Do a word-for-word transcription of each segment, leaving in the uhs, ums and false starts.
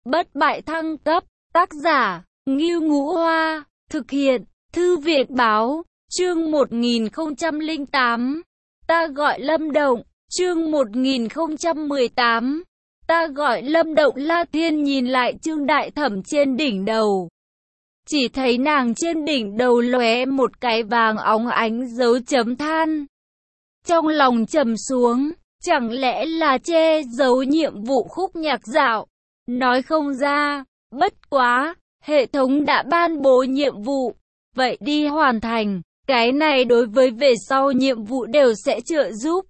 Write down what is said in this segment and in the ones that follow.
Bất bại thăng cấp, tác giả, Ngưu Ngũ Hoa, thực hiện, Thư viện báo, chương một nghìn không trăm lẻ tám. Ta gọi Lâm Động, chương một nghìn không trăm mười tám. Ta gọi Lâm Động. La Thiên nhìn lại Trương Đại Thẩm trên đỉnh đầu. Chỉ thấy nàng trên đỉnh đầu lóe một cái vàng óng ánh dấu chấm than. Trong lòng trầm xuống, chẳng lẽ là che giấu nhiệm vụ khúc nhạc dạo? Nói không ra, bất quá, hệ thống đã ban bố nhiệm vụ, vậy đi hoàn thành, cái này đối với về sau nhiệm vụ đều sẽ trợ giúp.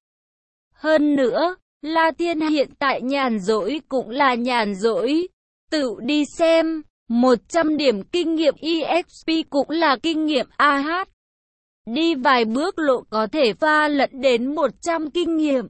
Hơn nữa, La Thiên hiện tại nhàn rỗi cũng là nhàn rỗi, tự đi xem, một trăm điểm kinh nghiệm e ích pê cũng là kinh nghiệm a hát. Đi vài bước lộ có thể pha lẫn đến một trăm kinh nghiệm.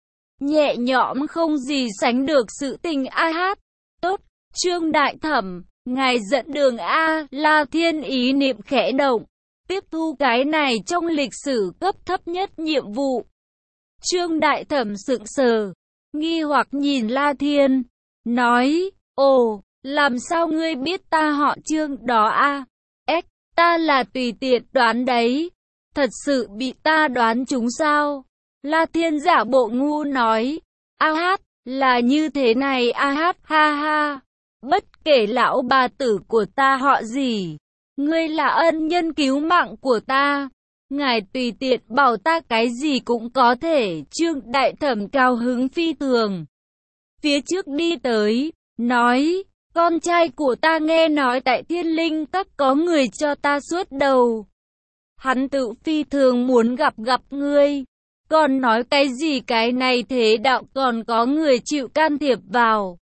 Nhẹ nhõm không gì sánh được sự tình a hát. Tốt, Trương Đại Thẩm, ngài dẫn đường A. La Thiên ý niệm khẽ động, tiếp thu cái này trong lịch sử cấp thấp nhất nhiệm vụ. Trương Đại Thẩm sững sờ, nghi hoặc nhìn La Thiên, nói, ồ, làm sao ngươi biết ta họ Trương đó a? Ếch, ta là tùy tiện đoán đấy, thật sự bị ta đoán trúng sao? La Thiên giả bộ ngu nói, a hát, là như thế này a hát, ha ha. Bất kể lão bà tử của ta họ gì, ngươi là ân nhân cứu mạng của ta, ngài tùy tiện bảo ta cái gì cũng có thể. Trương Đại Thẩm cao hứng phi thường, phía trước đi tới, nói, con trai của ta nghe nói tại Thiên Linh Các có người cho ta suốt đầu. Hắn tự phi thường muốn gặp gặp ngươi, còn nói cái gì cái này thế đạo còn có người chịu can thiệp vào.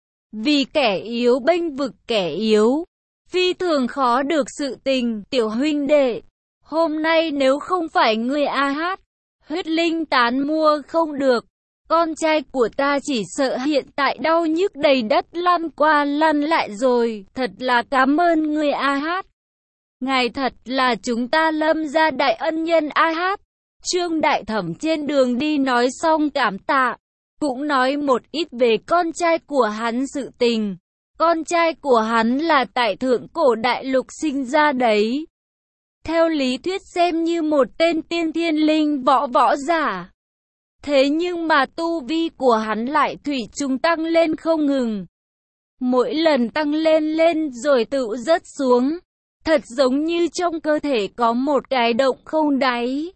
Vì kẻ yếu bênh vực kẻ yếu, phi thường khó được sự tình. Tiểu huynh đệ, hôm nay nếu không phải ngươi a hát, huyết linh tán mua không được, con trai của ta chỉ sợ hiện tại đau nhức đầy đất lăn qua lăn lại rồi. Thật là cảm ơn ngươi a hát, ngài thật là chúng ta Lâm gia đại ân nhân a hát. Trương Đại Thẩm trên đường đi nói xong cảm tạ, cũng nói một ít về con trai của hắn sự tình. Con trai của hắn là tại thượng cổ đại lục sinh ra đấy, theo lý thuyết xem như một tên tiên thiên linh võ võ giả. Thế nhưng mà tu vi của hắn lại thủy chung tăng lên không ngừng. Mỗi lần tăng lên lên rồi tự rớt xuống, thật giống như trong cơ thể có một cái động không đáy,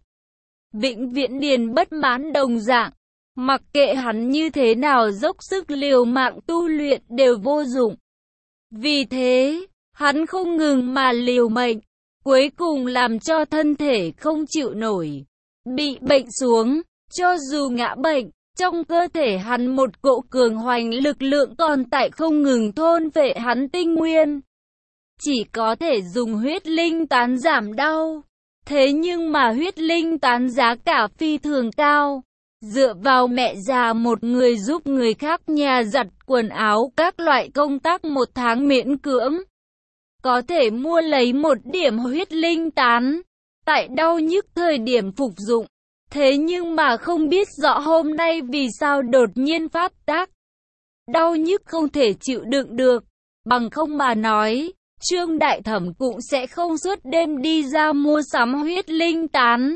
vĩnh viễn điền bất mãn đồng dạng. Mặc kệ hắn như thế nào dốc sức liều mạng tu luyện đều vô dụng. Vì thế, hắn không ngừng mà liều mệnh, cuối cùng làm cho thân thể không chịu nổi, bị bệnh xuống. Cho dù ngã bệnh, trong cơ thể hắn một cỗ cường hoành lực lượng còn tại không ngừng thôn vệ hắn tinh nguyên. Chỉ có thể dùng huyết linh tán giảm đau. Thế nhưng mà huyết linh tán giá cả phi thường cao. Dựa vào mẹ già một người giúp người khác nhà giặt quần áo các loại công tác một tháng miễn cưỡng có thể mua lấy một điểm huyết linh tán, tại đau nhức thời điểm phục dụng. Thế nhưng mà không biết rõ hôm nay vì sao đột nhiên phát tác, đau nhức không thể chịu đựng được, bằng không mà nói, Trương Đại Thẩm cũng sẽ không suốt đêm đi ra mua sắm huyết linh tán.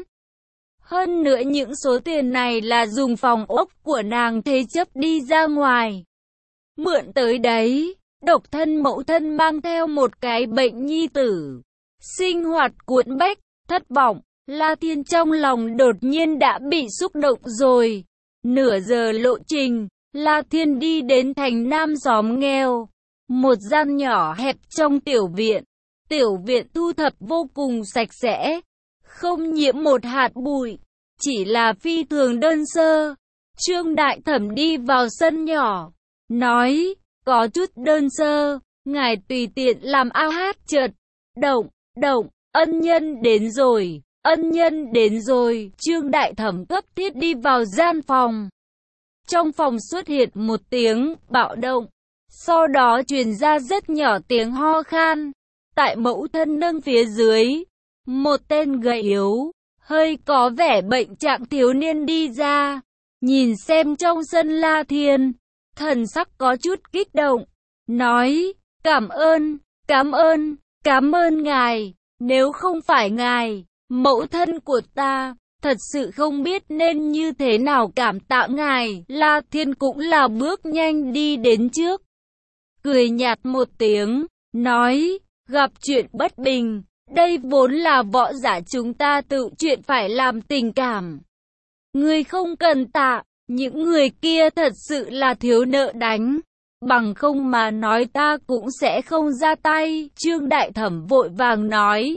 Hơn nữa những số tiền này là dùng phòng ốc của nàng thế chấp đi ra ngoài, mượn tới đấy. Độc thân mẫu thân mang theo một cái bệnh nhi tử, sinh hoạt cuộn bách, thất vọng. La Thiên trong lòng đột nhiên đã bị xúc động rồi. Nửa giờ lộ trình, La Thiên đi đến thành nam xóm nghèo, một gian nhỏ hẹp trong tiểu viện. Tiểu viện thu thập vô cùng sạch sẽ, không nhiễm một hạt bụi, chỉ là phi thường đơn sơ. Trương Đại Thẩm đi vào sân nhỏ, nói, có chút đơn sơ, ngài tùy tiện làm a hát. Chợt, động, động, ân nhân đến rồi, ân nhân đến rồi. Trương Đại Thẩm cấp thiết đi vào gian phòng. Trong phòng xuất hiện một tiếng bạo động, sau đó truyền ra rất nhỏ tiếng ho khan. Tại mẫu thân nâng phía dưới, một tên gầy yếu, hơi có vẻ bệnh trạng thiếu niên đi ra, nhìn xem trong sân La Thiên, thần sắc có chút kích động, nói, cảm ơn, cảm ơn, cảm ơn ngài, nếu không phải ngài, mẫu thân của ta, thật sự không biết nên như thế nào cảm tạ ngài. La Thiên cũng là bước nhanh đi đến trước, cười nhạt một tiếng, nói, gặp chuyện bất bình, đây vốn là võ giả chúng ta tự chuyện phải làm tình cảm. Ngươi không cần tạ, những người kia thật sự là thiếu nợ đánh, bằng không mà nói ta cũng sẽ không ra tay. Trương Đại Thẩm vội vàng nói,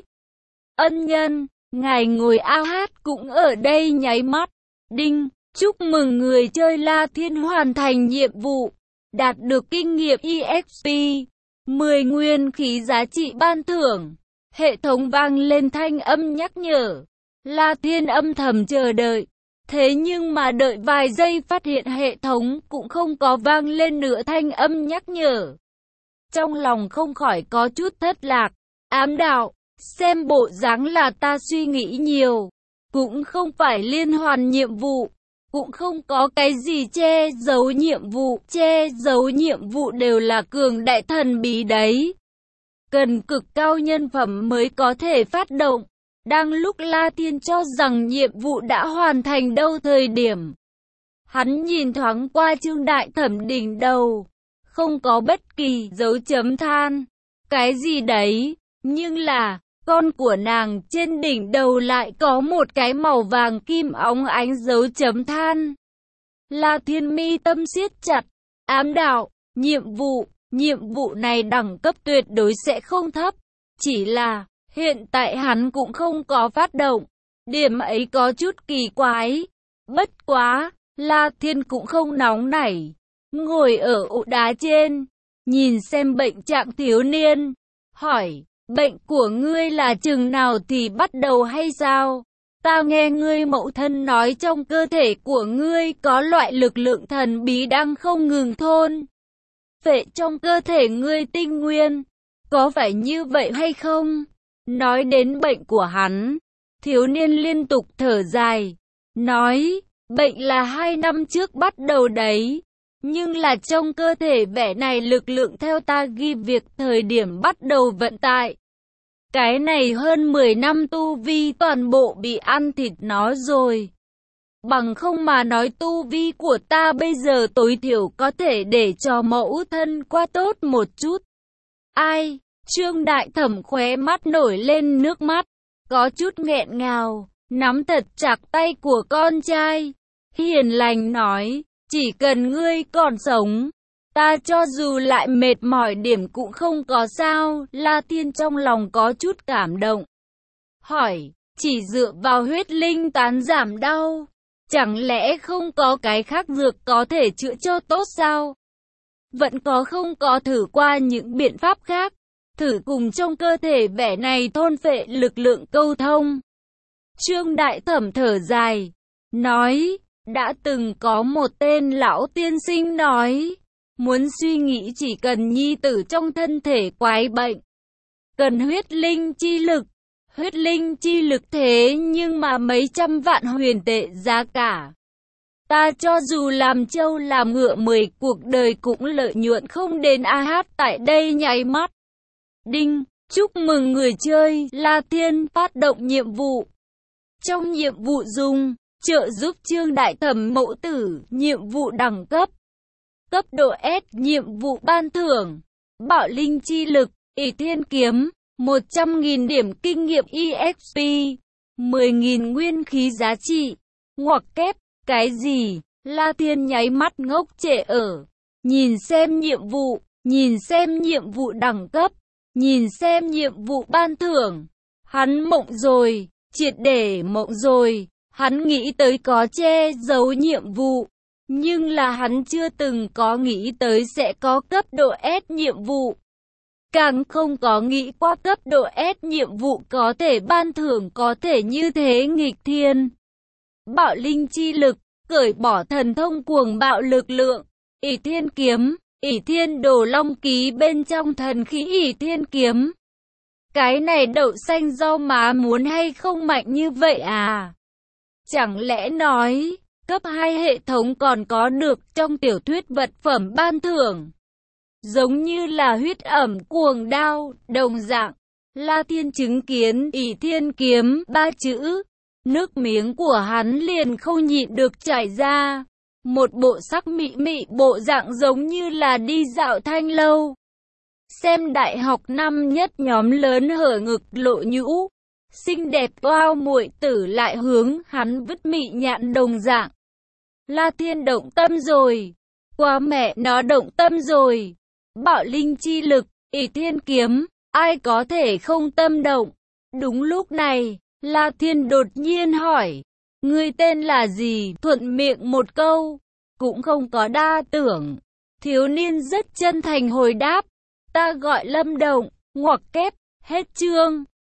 ân nhân, ngài ngồi a hát cũng ở đây nháy mắt. Đinh, chúc mừng người chơi La Thiên hoàn thành nhiệm vụ, đạt được kinh nghiệm e ích pê, mười nguyên khí giá trị ban thưởng. Hệ thống vang lên thanh âm nhắc nhở. La Thiên âm thầm chờ đợi. Thế nhưng mà đợi vài giây phát hiện hệ thống cũng không có vang lên nữa thanh âm nhắc nhở. Trong lòng không khỏi có chút thất lạc, ám đạo, xem bộ dáng là ta suy nghĩ nhiều. Cũng không phải liên hoàn nhiệm vụ, cũng không có cái gì che giấu nhiệm vụ, che giấu nhiệm vụ đều là cường đại thần bí đấy. Cần cực cao nhân phẩm mới có thể phát động. Đang lúc La Thiên cho rằng nhiệm vụ đã hoàn thành đâu thời điểm, hắn nhìn thoáng qua Trương Đại Thẩm đỉnh đầu, không có bất kỳ dấu chấm than, cái gì đấy, nhưng là, con của nàng trên đỉnh đầu lại có một cái màu vàng kim óng ánh dấu chấm than. La Thiên mi tâm siết chặt, ám đạo, nhiệm vụ, nhiệm vụ này đẳng cấp tuyệt đối sẽ không thấp, chỉ là hiện tại hắn cũng không có phát động, điểm ấy có chút kỳ quái. Bất quá, La Thiên cũng không nóng nảy, ngồi ở ụ đá trên, nhìn xem bệnh trạng thiếu niên, hỏi, bệnh của ngươi là chừng nào thì bắt đầu hay sao? Ta nghe ngươi mẫu thân nói trong cơ thể của ngươi có loại lực lượng thần bí đang không ngừng thôn phệ trong cơ thể ngươi tinh nguyên, có phải như vậy hay không? Nói đến bệnh của hắn, thiếu niên liên tục thở dài, nói, bệnh là hai năm trước bắt đầu đấy, nhưng là trong cơ thể vẻ này lực lượng theo ta ghi việc thời điểm bắt đầu vận tại. Cái này hơn mười năm tu vi toàn bộ bị ăn thịt nó rồi. Bằng không mà nói tu vi của ta bây giờ tối thiểu có thể để cho mẫu thân qua tốt một chút. Ai? Trương Đại Thẩm khóe mắt nổi lên nước mắt, có chút nghẹn ngào, nắm thật chặt tay của con trai, hiền lành nói, chỉ cần ngươi còn sống, ta cho dù lại mệt mỏi điểm cũng không có sao. La Thiên trong lòng có chút cảm động, hỏi, chỉ dựa vào huyết linh tán giảm đau, chẳng lẽ không có cái khác dược có thể chữa cho tốt sao? Vẫn có không có thử qua những biện pháp khác, thử cùng trong cơ thể vẻ này thôn phệ lực lượng câu thông. Trương Đại Thẩm thở dài, nói, đã từng có một tên lão tiên sinh nói, muốn suy nghĩ chỉ cần nhi tử trong thân thể quái bệnh, cần huyết linh chi lực. Huyết linh chi lực thế nhưng mà mấy trăm vạn huyền tệ giá cả. Ta cho dù làm trâu làm ngựa mười cuộc đời cũng lợi nhuận không đến a hát tại đây nháy mắt. Đinh, chúc mừng người chơi La Thiên phát động nhiệm vụ. Trong nhiệm vụ dùng, trợ giúp Trương Đại Thẩm mẫu tử, nhiệm vụ đẳng cấp. Cấp độ S, nhiệm vụ ban thưởng, bảo linh chi lực, ỷ thiên kiếm, một trăm nghìn điểm kinh nghiệm e ích pê, mười nghìn nguyên khí giá trị. Ngoặc kép, cái gì? La Thiên nháy mắt ngốc trệ ở. Nhìn xem nhiệm vụ, nhìn xem nhiệm vụ đẳng cấp, nhìn xem nhiệm vụ ban thưởng. Hắn mộng rồi, triệt để mộng rồi. Hắn nghĩ tới có che giấu nhiệm vụ, nhưng là hắn chưa từng có nghĩ tới sẽ có cấp độ S nhiệm vụ. Càng không có nghĩ qua cấp độ S nhiệm vụ có thể ban thưởng có thể như thế nghịch thiên. Bạo linh chi lực, cởi bỏ thần thông cuồng bạo lực lượng, ỷ thiên kiếm, ỷ thiên đồ long ký bên trong thần khí ỷ thiên kiếm. Cái này đậu xanh rau má muốn hay không mạnh như vậy à? Chẳng lẽ nói, cấp hai hệ thống còn có được trong tiểu thuyết vật phẩm ban thưởng? giống như là huyết ẩm cuồng đao, đồng dạng. La Thiên chứng kiến ỷ thiên kiếm ba chữ, nước miếng của hắn liền không nhịn được chảy ra. Một bộ sắc mị mị bộ dạng giống như là đi dạo thanh lâu. Xem đại học năm nhất nhóm lớn hở ngực lộ nhũ, xinh đẹp oao muội tử lại hướng hắn vứt mị nhạn đồng dạng. La Thiên động tâm rồi, quá mẹ nó động tâm rồi. Bạo linh chi lực, ỷ thiên kiếm, ai có thể không tâm động. Đúng lúc này, La Thiên đột nhiên hỏi, ngươi tên là gì? Thuận miệng một câu, cũng không có đa tưởng. Thiếu niên rất chân thành hồi đáp, ta gọi Lâm Động, ngoặc kép, hết chương.